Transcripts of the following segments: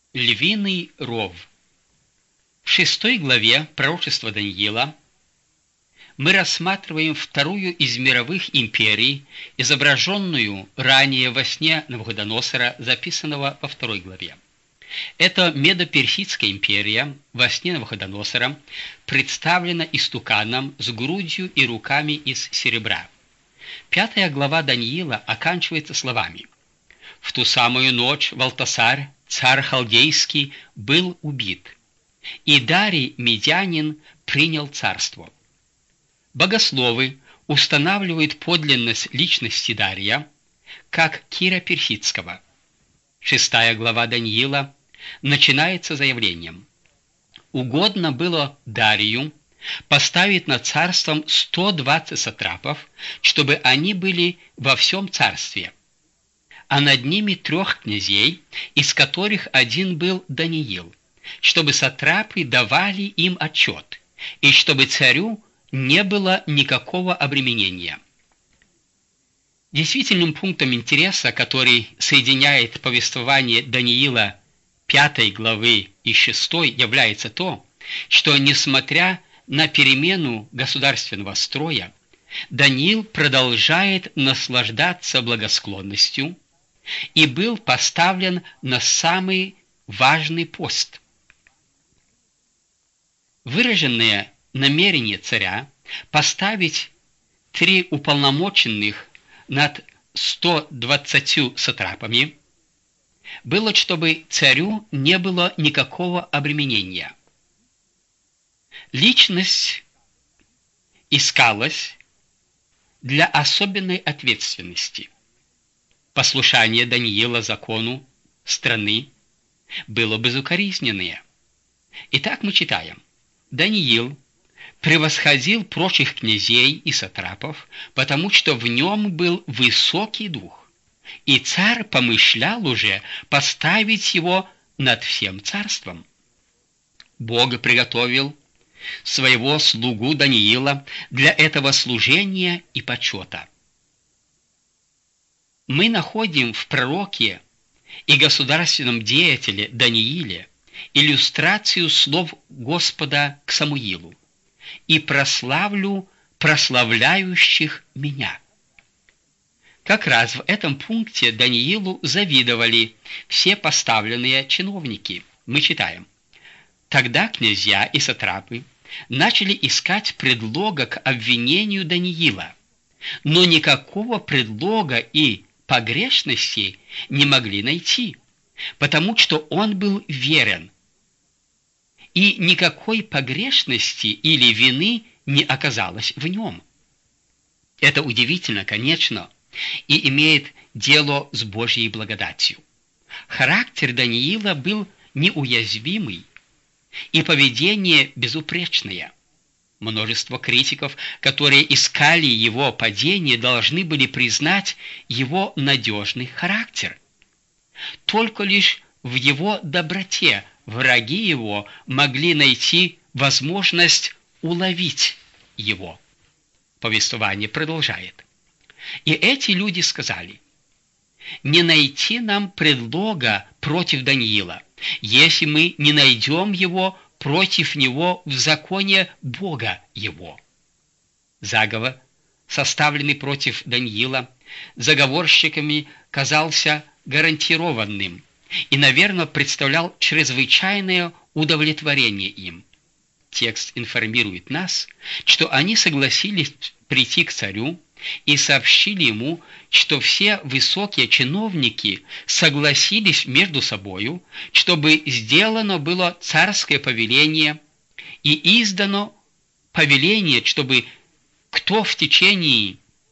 Львиный ров. В 6 главе пророчества Даниила мы рассматриваем вторую из мировых империй, изображенную ранее во сне Навуходоносора, записанного во 2 главе. Это Медо-Персидская империя во сне Навуходоносора представлена истуканом с грудью и руками из серебра. 5 глава Даниила оканчивается словами: «В ту самую ночь Валтасар, царь халдейский, был убит, и Дарий Медянин принял царство». Богословы устанавливают подлинность личности Дария как Кира Персидского. 6 глава Даниила начинается заявлением: «Угодно было Дарию поставить над царством 120 сатрапов, чтобы они были во всем царстве, а над ними 3 князей, из которых один был Даниил, чтобы сатрапы давали им отчет, и чтобы царю не было никакого обременения». Действительным пунктом интереса, который соединяет повествование Даниила 5 главы и 6, является то, что, несмотря на перемену государственного строя, Даниил продолжает наслаждаться благосклонностью и был поставлен на самый важный пост. Выраженное намерение царя поставить 3 уполномоченных над 120 сатрапами было, чтобы царю не было никакого обременения. Личность искалась для особенной ответственности. Послушание Даниила закону страны было безукоризненное. Итак, мы читаем: «Даниил превосходил прочих князей и сатрапов, потому что в нем был высокий дух, и царь помышлял уже поставить его над всем царством. Бог приготовил своего слугу Даниила для этого служения и почета». Мы находим в пророке и государственном деятеле Данииле иллюстрацию слов Господа к Самуилу: «И прославлю прославляющих меня». Как раз в этом пункте Даниилу завидовали все поставленные чиновники. Мы читаем: «Тогда князья и сатрапы начали искать предлога к обвинению Даниила, но никакого предлога и погрешности не могли найти, потому что он был верен, и никакой погрешности или вины не оказалось в нем». Это удивительно, конечно, и имеет дело с Божьей благодатью. Характер Даниила был неуязвимый, и поведение безупречное. Множество критиков, которые искали его падение, должны были признать его надежный характер. Только лишь в его доброте враги его могли найти возможность уловить его. Повествование продолжает: «И эти люди сказали: не найти нам предлога против Даниила, если мы не найдем его против него в законе Бога его». Заговор, составленный против Даниила заговорщиками, казался гарантированным и, наверное, представлял чрезвычайное удовлетворение им. Текст информирует нас, что они согласились прийти к царю и сообщили ему, что все высокие чиновники согласились между собою, чтобы сделано было царское повеление и издано повеление, чтобы кто в течение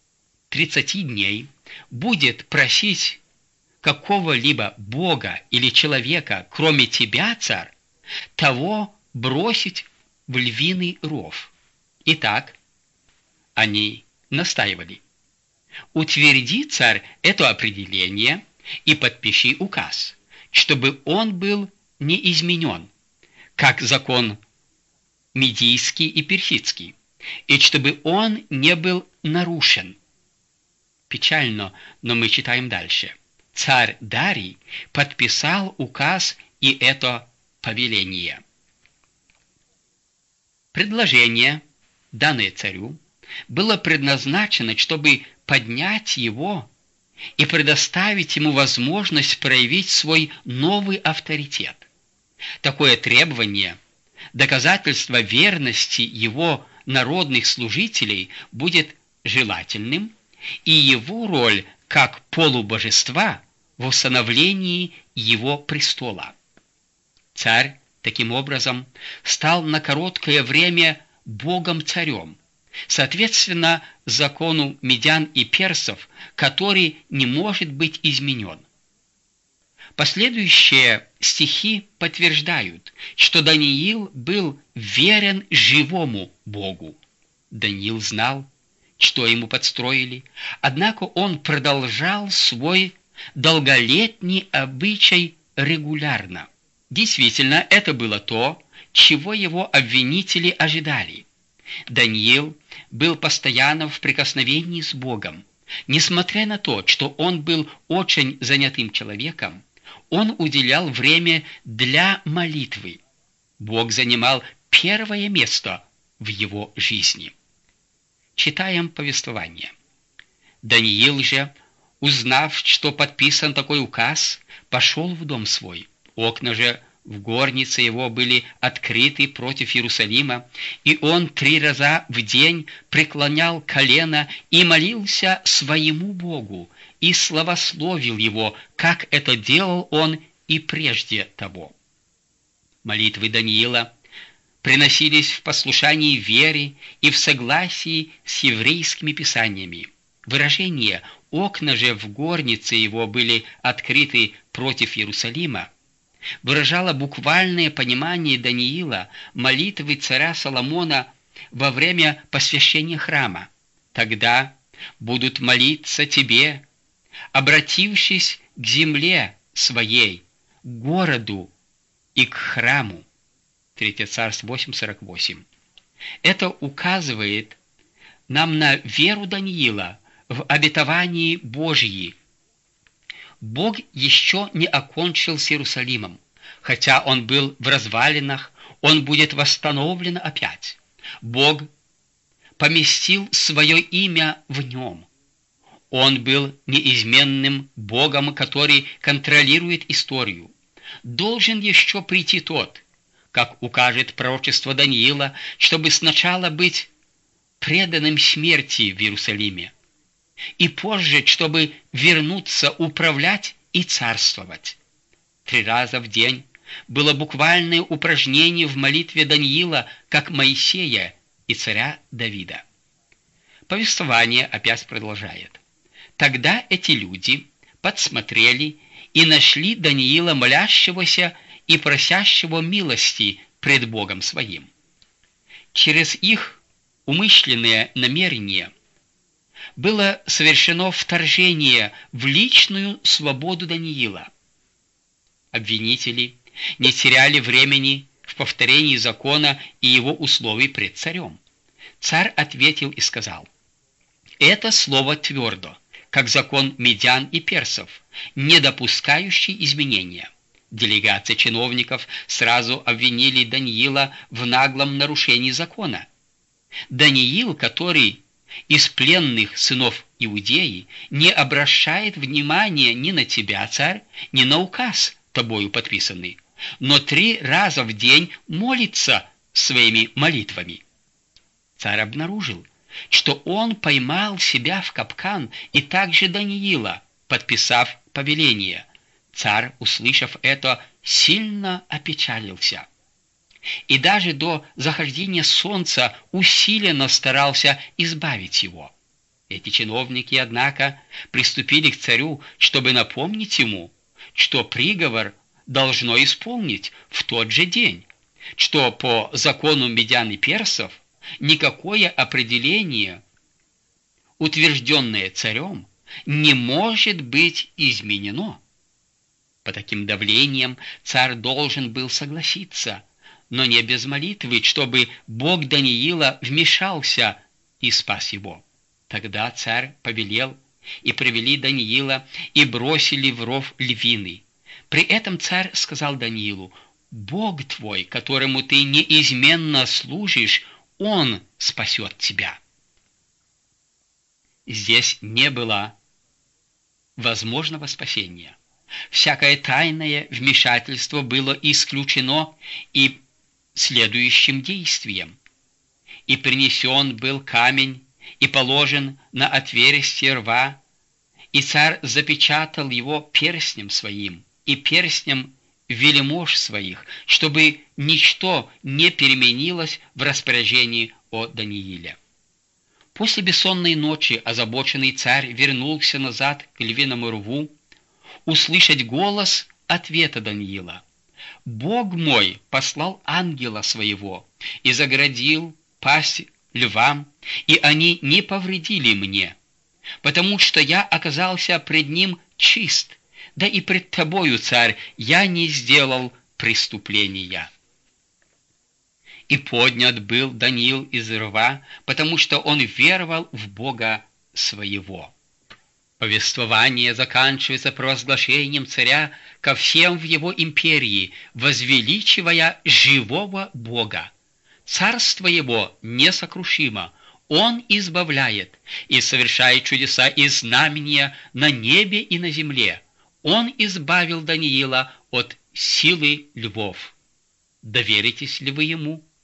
30 дней будет просить какого-либо бога или человека, кроме тебя, царь, того бросить в львиный ров. Итак, они настаивали: утверди, царь, это определение и подпиши указ, чтобы он был не изменен, как закон медийский и персидский, и чтобы он не был нарушен. Печально, но мы читаем дальше. Царь Дарий подписал указ и это повеление. Предложение, данное царю, было предназначено, чтобы поднять его и предоставить ему возможность проявить свой новый авторитет. Такое требование, доказательство верности его народных служителей, будет желательным, и его роль как полубожества в установлении его престола. Царь, таким образом, стал на короткое время Богом-царем, соответственно закону медян и персов, который не может быть изменен. Последующие стихи подтверждают, что Даниил был верен живому Богу. Даниил знал, что ему подстроили, однако он продолжал свой долголетний обычай регулярно. Действительно, это было то, чего его обвинители ожидали. Даниил был постоянно в прикосновении с Богом. Несмотря на то, что он был очень занятым человеком, он уделял время для молитвы. Бог занимал первое место в его жизни. Читаем повествование. Даниил же, узнав, что подписан такой указ, пошел в дом свой. Окна же в горнице его были открыты против Иерусалима, и он 3 раза в день преклонял колено и молился своему Богу, и славословил его, как это делал он и прежде того. Молитвы Даниила приносились в послушании вере и в согласии с еврейскими писаниями. Выражение «окна же в горнице его были открыты против Иерусалима» выражало буквальное понимание Даниила молитвы царя Соломона во время посвящения храма. «Тогда будут молиться тебе, обратившись к земле своей, к городу и к храму». 3 Царств 8:48. Это указывает нам на веру Даниила в обетовании Божьи. Бог еще не окончил с Иерусалимом. Хотя он был в развалинах, он будет восстановлен опять. Бог поместил свое имя в нем. Он был неизменным Богом, который контролирует историю. Должен еще прийти тот, как укажет пророчество Даниила, чтобы сначала быть преданным смерти в Иерусалиме, и позже, чтобы вернуться управлять и царствовать. 3 раза в день было буквальное упражнение в молитве Даниила, как Моисея и царя Давида. Повествование опять продолжает. Тогда эти люди подсмотрели и нашли Даниила молящегося и просящего милости пред Богом своим. Через их умышленное намерение было совершено вторжение в личную свободу Даниила. Обвинители не теряли времени в повторении закона и его условий пред царем. Царь ответил и сказал: «Это слово твердо, как закон медян и персов, не допускающий изменения». Делегация чиновников сразу обвинили Даниила в наглом нарушении закона. Даниил, который из пленных сынов Иудеи, не обращает внимания ни на тебя, царь, ни на указ, тобою подписанный, но 3 раза в день молится своими молитвами. Царь обнаружил, что он поймал себя в капкан, и также Даниила, подписав повеление. Царь, услышав это, сильно опечалился. И даже до захождения солнца усиленно старался избавить его. Эти чиновники, однако, приступили к царю, чтобы напомнить ему, что приговор должно исполнить в тот же день, что по закону медян и персов никакое определение, утвержденное царем, не может быть изменено. По таким давлениям царь должен был согласиться, но не без молитвы, чтобы Бог Даниила вмешался и спас его. Тогда царь повелел, и привели Даниила, и бросили в ров львиный. При этом царь сказал Даниилу: «Бог твой, которому ты неизменно служишь, Он спасет тебя». Здесь не было возможного спасения. Всякое тайное вмешательство было исключено и следующим действием. «И принесен был камень, и положен на отверстие рва, и царь запечатал его перстнем своим и перстнем вельмож своих, чтобы ничто не переменилось в распоряжении о Данииле». После бессонной ночи озабоченный царь вернулся назад к львиному рву, услышать голос ответа Даниила. «Бог мой послал ангела своего и заградил пасть львам, и они не повредили мне, потому что я оказался пред ним чист, да и пред тобою, царь, я не сделал преступления». И поднят был Даниил из рва, потому что он веровал в Бога своего. Повествование заканчивается провозглашением царя ко всем в его империи, возвеличивая живого Бога. Царство его несокрушимо, он избавляет и совершает чудеса и знамения на небе и на земле. Он избавил Даниила от силы львов. Доверитесь ли вы ему?